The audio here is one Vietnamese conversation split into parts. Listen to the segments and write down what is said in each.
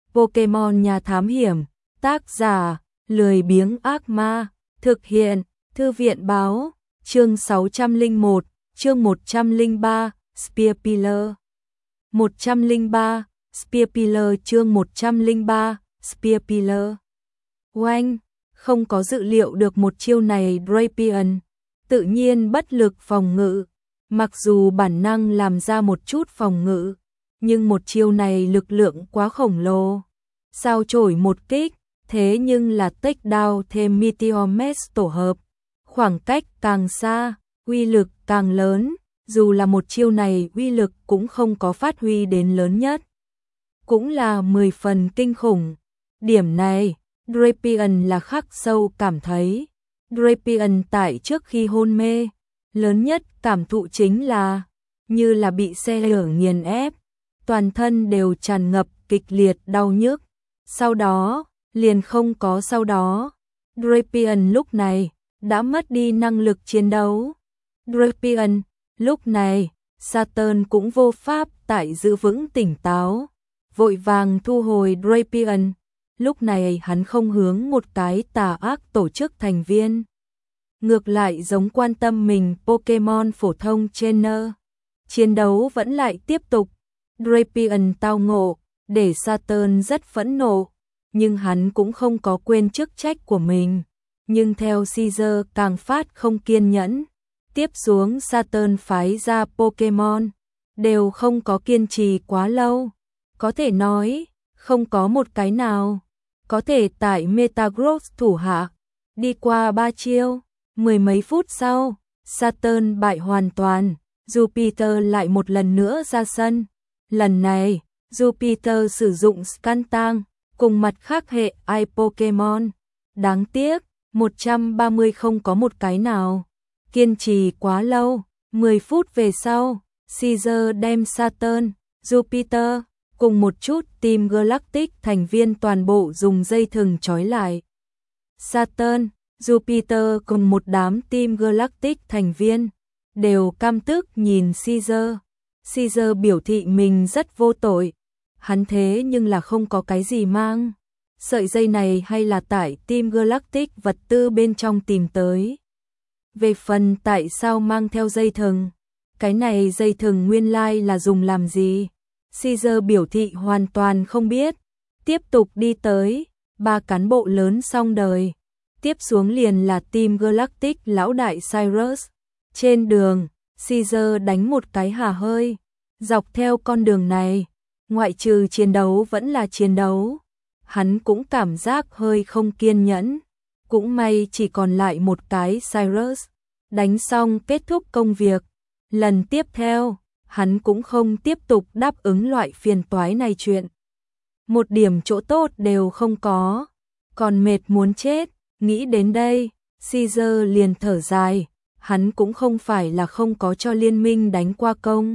Pokemon Nhà Thám Hiểm, tác giả, lười biếng ác ma, thực hiện, Thư viện báo, chương 601, chương 103, Spearpiller. 103, Spearpiller chương 103, Spearpiller. Oanh, không có dự liệu được một chiêu này Drapion, tự nhiên bất lực phòng ngự, mặc dù bản năng làm ra một chút phòng ngự, nhưng một chiêu này lực lượng quá khổng lồ. Sao chổi một kích, thế nhưng là take down thêm Meteor Mash tổ hợp. Khoảng cách càng xa, uy lực càng lớn, dù là một chiêu này uy lực cũng không có phát huy đến lớn nhất. Cũng là 10 phần kinh khủng. Điểm này, Drapion là khắc sâu cảm thấy. Drapion tại trước khi hôn mê, lớn nhất cảm thụ chính là như là bị xe lửa nghiền ép, toàn thân đều tràn ngập kịch liệt đau nhức. Sau đó, liền không có sau đó. Drapion lúc này đã mất đi năng lực chiến đấu. Drapion, lúc này, Saturn cũng vô pháp tại giữ vững tỉnh táo, vội vàng thu hồi Drapion. Lúc này hắn không hướng một cái tà ác tổ chức thành viên, ngược lại giống quan tâm mình Pokemon phổ thông trainer. Chiến đấu vẫn lại tiếp tục. Drapion tao ngộ, để Saturn rất phẫn nộ, nhưng hắn cũng không có quên chức trách của mình. Nhưng theo Caesar càng phát không kiên nhẫn, tiếp xuống Saturn phái ra Pokemon, đều không có kiên trì quá lâu. Có thể nói, không có một cái nào có thể tại Metagross thủ hạ. Đi qua 3 chiêu, 10 mấy phút sau, Saturn bại hoàn toàn. Jupiter lại một lần nữa ra sân. Lần này, Jupiter sử dụng Skuntank cùng mặt khác hệ ai Pokemon. Đáng tiếc, 130 không có một cái nào kiên trì quá lâu. 10 phút về sau, Caesar đem Saturn, Jupiter cùng một chút Team Galactic thành viên toàn bộ dùng dây thừng trói lại. Saturn, Jupiter cùng một đám Team Galactic thành viên đều căm tức nhìn Caesar. Caesar biểu thị mình rất vô tội. Hắn thế nhưng là không có cái gì mang. Sợi dây này hay là tại Team Galactic vật tư bên trong tìm tới. Về phần tại sao mang theo dây thừng, cái này dây thừng nguyên lai là dùng làm gì? Caesar biểu thị hoàn toàn không biết. Tiếp tục đi tới, 3 cán bộ lớn xong đời. Tiếp xuống liền là Team Galactic lão đại Cyrus. Trên đường, Caesar đánh một cái hà hơi. Dọc theo con đường này, ngoại trừ chiến đấu vẫn là chiến đấu. Hắn cũng cảm giác hơi không kiên nhẫn. Cũng may chỉ còn lại một cái Cyrus. Đánh xong kết thúc công việc. Lần tiếp theo, hắn cũng không tiếp tục đáp ứng loại phiền toái này chuyện. Một điểm chỗ tốt đều không có. Còn mệt muốn chết. Nghĩ đến đây, Caesar liền thở dài. Hắn cũng không phải là không có cho liên minh đánh qua công.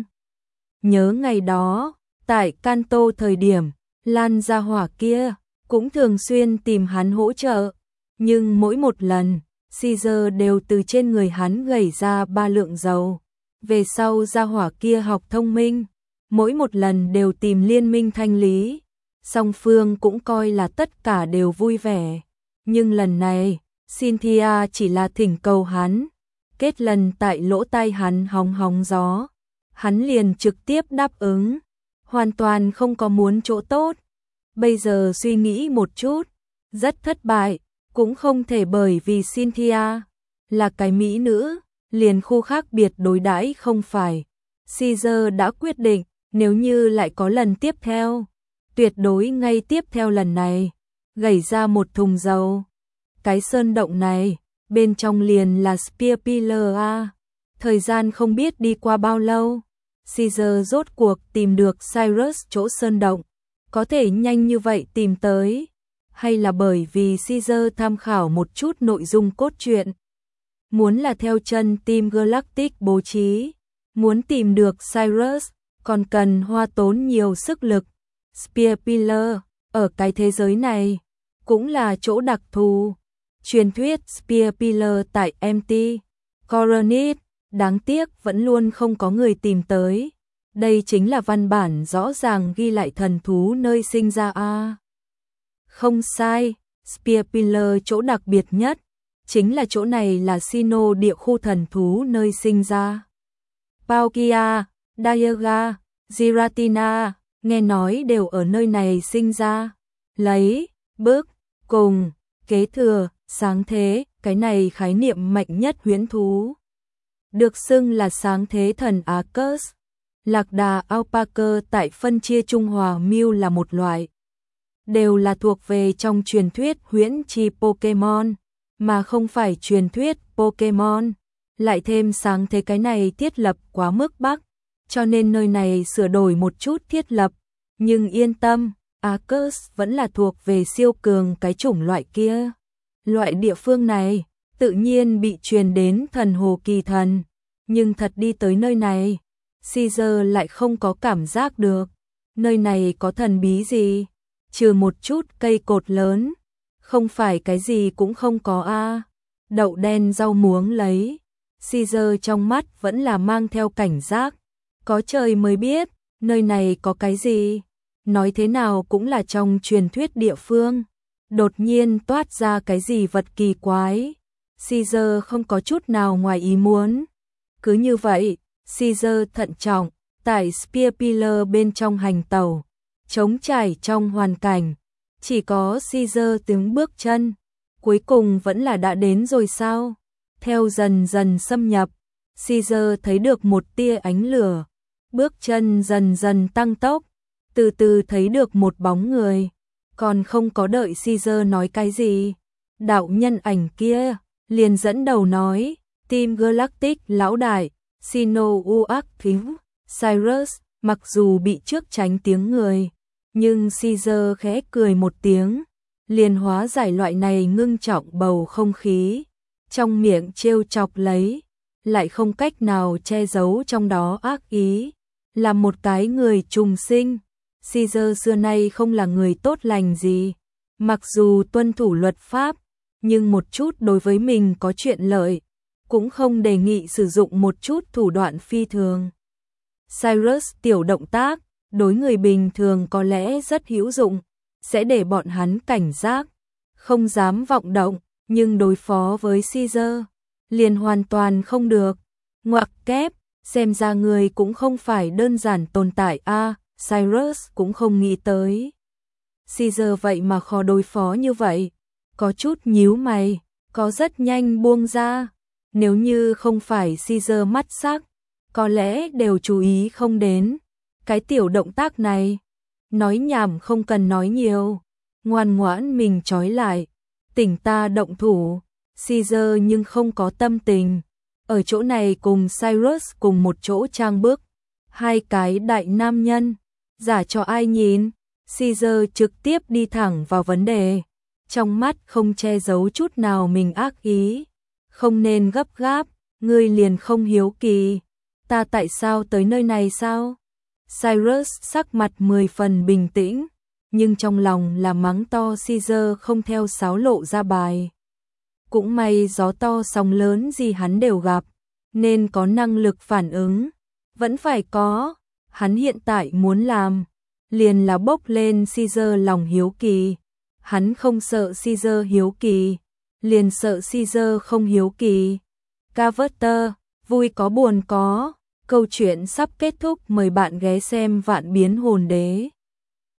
Nhớ ngày đó, tại Kanto thời điểm, Lan gia hỏa kia cũng thường xuyên tìm hắn hỗ trợ. Nhưng mỗi một lần, Caesar đều từ trên người hắn gẩy ra 3 lượng dầu. Về sau gia hỏa kia học thông minh, mỗi một lần đều tìm liên minh thanh lý. Song phương cũng coi là tất cả đều vui vẻ. Nhưng lần này, Cynthia chỉ là thỉnh cầu hắn. Kết lần tại lỗ tai hắn hóng hóng gió. Hắn liền trực tiếp đáp ứng. Hoàn toàn không có muốn chỗ tốt. Bây giờ suy nghĩ một chút, rất thất bại. Cũng không thể bởi vì Cynthia là cái mỹ nữ, liền khu khác biệt đối đãi không phải. Caesar đã quyết định, nếu như lại có lần tiếp theo, tuyệt đối ngay tiếp theo lần này, gẩy ra một thùng dầu. Cái sơn động này, bên trong liền là Spearpiller A. Thời gian không biết đi qua bao lâu, Caesar rốt cuộc tìm được Cyrus chỗ sơn động. Có thể nhanh như vậy tìm tới, hay là bởi vì Caesar tham khảo một chút nội dung cốt truyện. Muốn là theo chân Team Galactic bố trí, muốn tìm được Cyrus, còn cần hoa tốn nhiều sức lực. Spearpiller, ở cái thế giới này, cũng là chỗ đặc thù. Truyền thuyết Spearpiller tại MT Coronet, đáng tiếc vẫn luôn không có người tìm tới. Đây chính là văn bản rõ ràng ghi lại thần thú nơi sinh ra A. Không sai, Spear Pillar chỗ đặc biệt nhất, chính là chỗ này là Sinnoh địa khu thần thú nơi sinh ra. Palkia, Dialga, Giratina, nghe nói đều ở nơi này sinh ra. Lấy, bước, cùng, kế thừa, sáng thế, cái này khái niệm mạnh nhất huyễn thú. Được xưng là sáng thế thần Arcus. Lạc đà alpaca tại phân chia Trung Hoa Miêu là một loại. Đều là thuộc về trong truyền thuyết huyễn chi Pokemon, mà không phải truyền thuyết Pokemon. Lại thêm sáng thế cái này thiết lập quá mức bắc, cho nên nơi này sửa đổi một chút thiết lập. Nhưng yên tâm, Arcus vẫn là thuộc về siêu cường cái chủng loại kia. Loại địa phương này, tự nhiên bị truyền đến thần hồ kỳ thần. Nhưng thật đi tới nơi này, Caesar lại không có cảm giác được. Nơi này có thần bí gì? Trừ một chút cây cột lớn, không phải cái gì cũng không có a. Đậu đen rau muống lấy. Caesar trong mắt vẫn là mang theo cảnh giác. Có trời mới biết, nơi này có cái gì? Nói thế nào cũng là trong truyền thuyết địa phương. Đột nhiên toát ra cái gì vật kỳ quái. Caesar không có chút nào ngoài ý muốn. Cứ như vậy, Caesar thận trọng, tại Spear Pillar bên trong hành tẩu, trống trải trong hoàn cảnh. Chỉ có Caesar tiếng bước chân, cuối cùng vẫn là đã đến rồi sao? Theo dần dần xâm nhập, Caesar thấy được một tia ánh lửa, bước chân dần dần tăng tốc, từ từ thấy được một bóng người, còn không có đợi Caesar nói cái gì. Đạo nhân ảnh kia liền dẫn đầu nói, Team Galactic lão đại, Sinnoh Uark-Thing, Cyrus, mặc dù bị trước tránh tiếng người, nhưng Caesar khẽ cười một tiếng, liền hóa giải loại này ngưng trọng bầu không khí, trong miệng trêu chọc lấy, lại không cách nào che giấu trong đó ác ý, là một cái người trùng sinh. Caesar xưa nay không là người tốt lành gì, mặc dù tuân thủ luật pháp, nhưng một chút đối với mình có chuyện lợi, cũng không đề nghị sử dụng một chút thủ đoạn phi thường. Cyrus tiểu động tác, đối người bình thường có lẽ rất hữu dụng, sẽ để bọn hắn cảnh giác, không dám vọng động, nhưng đối phó với Caesar, liền hoàn toàn không được. Ngoặc kép, xem ra người cũng không phải đơn giản tồn tại a. Cyrus cũng không nghĩ tới. Caesar vậy mà khó đối phó như vậy, có chút nhíu mày, có rất nhanh buông ra. Nếu như không phải Caesar mắt sắc, có lẽ đều chú ý không đến. Cái tiểu động tác này, nói nhảm không cần nói nhiều, ngoan ngoãn mình trói lại, tỉnh ta động thủ. Caesar nhưng không có tâm tình, ở chỗ này cùng Cyrus cùng một chỗ trang bức, hai cái đại nam nhân, giả cho ai nhìn. Caesar trực tiếp đi thẳng vào vấn đề, trong mắt không che giấu chút nào mình ác ý. Không nên gấp gáp, ngươi liền không hiếu kỳ, ta tại sao tới nơi này sao? Cyrus sắc mặt 10 phần bình tĩnh, nhưng trong lòng là mắng to Caesar không theo sáo lộ ra bài. Cũng may gió to sóng lớn gì hắn đều gặp, nên có năng lực phản ứng, vẫn phải có. Hắn hiện tại muốn làm, liền là bốc lên Caesar lòng hiếu kỳ. Hắn không sợ Caesar hiếu kỳ, liền sợ Caesar không hiếu kỳ. Carver, vui có buồn có, câu chuyện sắp kết thúc, mời bạn ghé xem Vạn Biến Hồn Đế.